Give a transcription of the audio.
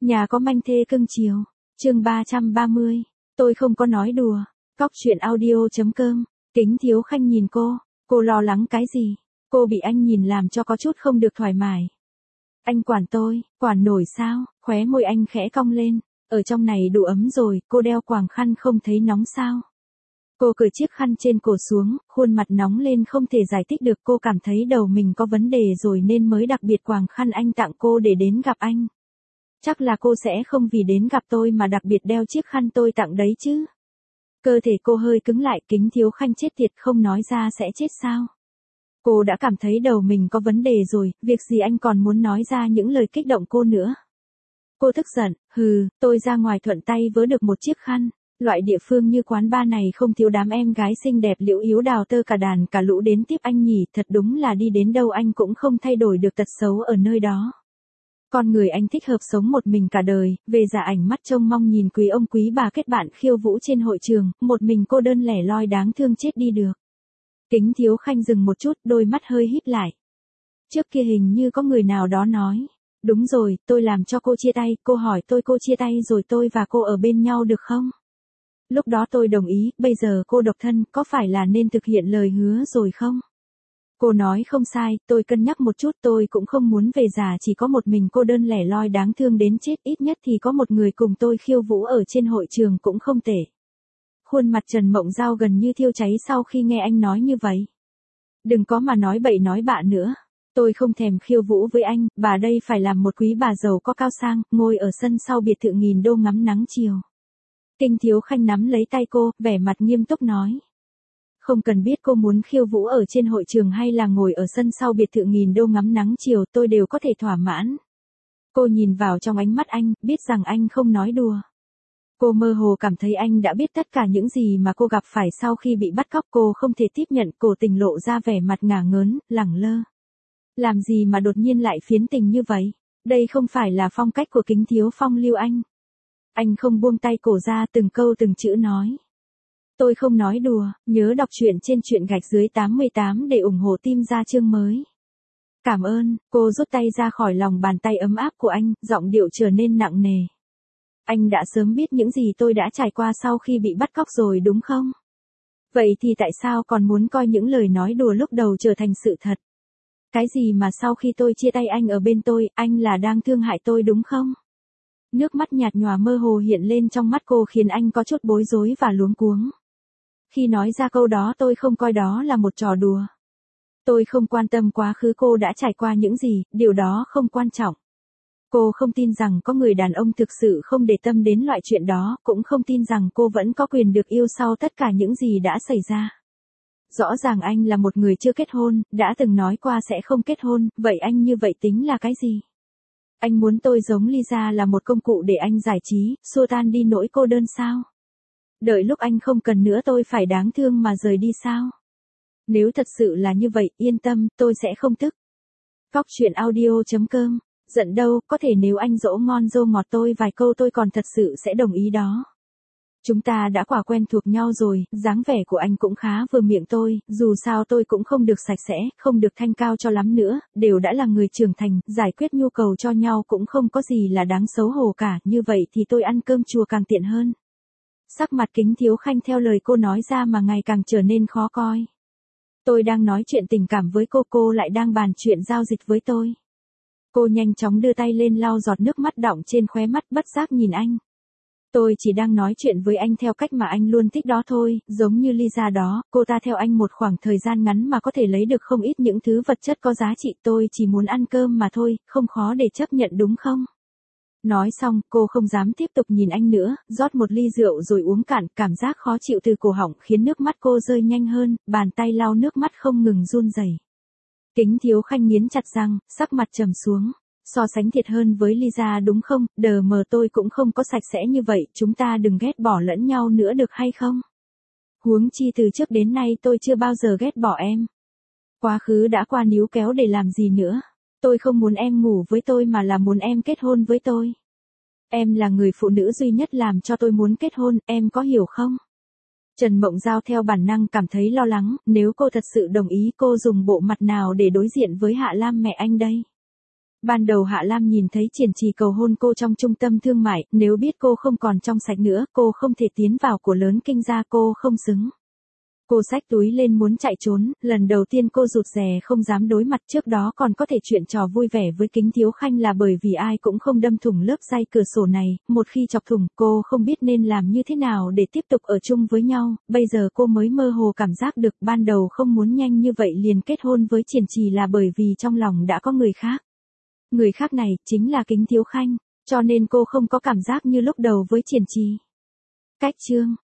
Nhà có manh thê cưng chiều. Chương 330. Tôi không có nói đùa. Cóc truyện audio.com. Kính Thiếu Khanh nhìn cô lo lắng cái gì? Cô bị anh nhìn làm cho có chút không được thoải mái. Anh quản tôi, quản nổi sao? Khóe môi anh khẽ cong lên. Ở trong này đủ ấm rồi, cô đeo quàng khăn không thấy nóng sao? Cô cởi chiếc khăn trên cổ xuống, khuôn mặt nóng lên không thể giải thích được. Cô cảm thấy đầu mình có vấn đề rồi nên mới đặc biệt quàng khăn anh tặng cô để đến gặp anh. Chắc là cô sẽ không vì đến gặp tôi mà đặc biệt đeo chiếc khăn tôi tặng đấy chứ. Cơ thể cô hơi cứng lại. Kính Thiếu Khanh chết tiệt, không nói ra sẽ chết sao? Cô đã cảm thấy đầu mình có vấn đề rồi, việc gì anh còn muốn nói ra những lời kích động cô nữa. Cô tức giận, tôi ra ngoài thuận tay vớ được một chiếc khăn. Loại địa phương như quán bar này không thiếu đám em gái xinh đẹp liễu yếu đào tơ cả đàn cả lũ đến tiếp anh nhỉ. Thật đúng là đi đến đâu anh cũng không thay đổi được tật xấu ở nơi đó. Con người anh thích hợp sống một mình cả đời, về già ảnh mắt trông mong nhìn quý ông quý bà kết bạn khiêu vũ trên hội trường, một mình cô đơn lẻ loi đáng thương chết đi được. Kính Thiếu Khanh dừng một chút, đôi mắt hơi híp lại. Trước kia hình như có người nào đó nói, đúng rồi, tôi làm cho cô chia tay, cô hỏi tôi cô chia tay rồi tôi và cô ở bên nhau được không? Lúc đó tôi đồng ý, bây giờ cô độc thân, có phải là nên thực hiện lời hứa rồi không? Cô nói không sai, tôi cân nhắc một chút, tôi cũng không muốn về già chỉ có một mình cô đơn lẻ loi đáng thương đến chết, ít nhất thì có một người cùng tôi khiêu vũ ở trên hội trường cũng không tệ. Khuôn mặt Trần Mộng Giao gần như thiêu cháy sau khi nghe anh nói như vậy. Đừng có mà nói bậy nói bạ nữa. Tôi không thèm khiêu vũ với anh, bà đây phải làm một quý bà giàu có cao sang, ngồi ở sân sau biệt thự nghìn đô ngắm nắng chiều. Kính Thiếu Khanh nắm lấy tay cô, vẻ mặt nghiêm túc nói. Không cần biết cô muốn khiêu vũ ở trên hội trường hay là ngồi ở sân sau biệt thự nghìn đô ngắm nắng chiều, tôi đều có thể thỏa mãn. Cô nhìn vào trong ánh mắt anh, biết rằng anh không nói đùa. Cô mơ hồ cảm thấy anh đã biết tất cả những gì mà cô gặp phải sau khi bị bắt cóc. Cô không thể tiếp nhận, cổ tình lộ ra vẻ mặt ngả ngớn, lẳng lơ. Làm gì mà đột nhiên lại phiến tình như vậy? Đây không phải là phong cách của Kính Thiếu Phong lưu anh. Anh không buông tay cổ ra, từng câu từng chữ nói. Tôi không nói đùa, nhớ đọc truyện trên truyện gạch dưới 88 để ủng hộ team ra chương mới. Cảm ơn, cô rút tay ra khỏi lòng bàn tay ấm áp của anh, giọng điệu trở nên nặng nề. Anh đã sớm biết những gì tôi đã trải qua sau khi bị bắt cóc rồi đúng không? Vậy thì tại sao còn muốn coi những lời nói đùa lúc đầu trở thành sự thật? Cái gì mà sau khi tôi chia tay anh ở bên tôi, anh là đang thương hại tôi đúng không? Nước mắt nhạt nhòa mơ hồ hiện lên trong mắt cô khiến anh có chút bối rối và luống cuống. Khi nói ra câu đó tôi không coi đó là một trò đùa. Tôi không quan tâm quá khứ cô đã trải qua những gì, điều đó không quan trọng. Cô không tin rằng có người đàn ông thực sự không để tâm đến loại chuyện đó, cũng không tin rằng cô vẫn có quyền được yêu sau tất cả những gì đã xảy ra. Rõ ràng anh là một người chưa kết hôn, đã từng nói qua sẽ không kết hôn, vậy anh như vậy tính là cái gì? Anh muốn tôi giống Lisa là một công cụ để anh giải trí, xua tan đi nỗi cô đơn sao? Đợi lúc anh không cần nữa tôi phải đáng thương mà rời đi sao? Nếu thật sự là như vậy, yên tâm, tôi sẽ không tức. Cóc truyện audio.com. Giận đâu, có thể nếu anh dỗ ngon dô ngọt tôi vài câu tôi còn thật sự sẽ đồng ý đó. Chúng ta đã quả quen thuộc nhau rồi, dáng vẻ của anh cũng khá vừa miệng tôi, dù sao tôi cũng không được sạch sẽ, không được thanh cao cho lắm nữa, đều đã là người trưởng thành, giải quyết nhu cầu cho nhau cũng không có gì là đáng xấu hổ cả, như vậy thì tôi ăn cơm chùa càng tiện hơn. Sắc mặt Kính Thiếu Khanh theo lời cô nói ra mà ngày càng trở nên khó coi. Tôi đang nói chuyện tình cảm với cô lại đang bàn chuyện giao dịch với tôi. Cô nhanh chóng đưa tay lên lau giọt nước mắt đọng trên khóe mắt bất giác nhìn anh. Tôi chỉ đang nói chuyện với anh theo cách mà anh luôn thích đó thôi, giống như Lisa đó, cô ta theo anh một khoảng thời gian ngắn mà có thể lấy được không ít những thứ vật chất có giá trị, tôi chỉ muốn ăn cơm mà thôi, không khó để chấp nhận đúng không? Nói xong, cô không dám tiếp tục nhìn anh nữa, rót một ly rượu rồi uống cạn, cảm giác khó chịu từ cổ họng khiến nước mắt cô rơi nhanh hơn, bàn tay lau nước mắt không ngừng run rẩy. Kính Thiếu Khanh nghiến chặt răng, sắc mặt trầm xuống. So sánh thiệt hơn với Lisa đúng không, đờ mờ tôi cũng không có sạch sẽ như vậy, chúng ta đừng ghét bỏ lẫn nhau nữa được hay không? Huống chi từ trước đến nay tôi chưa bao giờ ghét bỏ em. Quá khứ đã qua níu kéo để làm gì nữa. Tôi không muốn em ngủ với tôi mà là muốn em kết hôn với tôi. Em là người phụ nữ duy nhất làm cho tôi muốn kết hôn, em có hiểu không? Trần Mộng Giao theo bản năng cảm thấy lo lắng, nếu cô thật sự đồng ý cô dùng bộ mặt nào để đối diện với Hạ Lam mẹ anh đây? Ban đầu Hạ Lam nhìn thấy Triển Trì cầu hôn cô trong trung tâm thương mại, nếu biết cô không còn trong sạch nữa, cô không thể tiến vào của lớn Kinh gia, cô không xứng. Cô xách túi lên muốn chạy trốn, lần đầu tiên cô rụt rè không dám đối mặt, trước đó còn có thể chuyện trò vui vẻ với Kính Thiếu Khanh là bởi vì ai cũng không đâm thủng lớp ray cửa sổ này, một khi chọc thủng, cô không biết nên làm như thế nào để tiếp tục ở chung với nhau, bây giờ cô mới mơ hồ cảm giác được ban đầu không muốn nhanh như vậy liền kết hôn với Triển Trì là bởi vì trong lòng đã có người khác. Người khác này chính là Kính Thiếu Khanh, cho nên cô không có cảm giác như lúc đầu với Triển Trì. Cách chương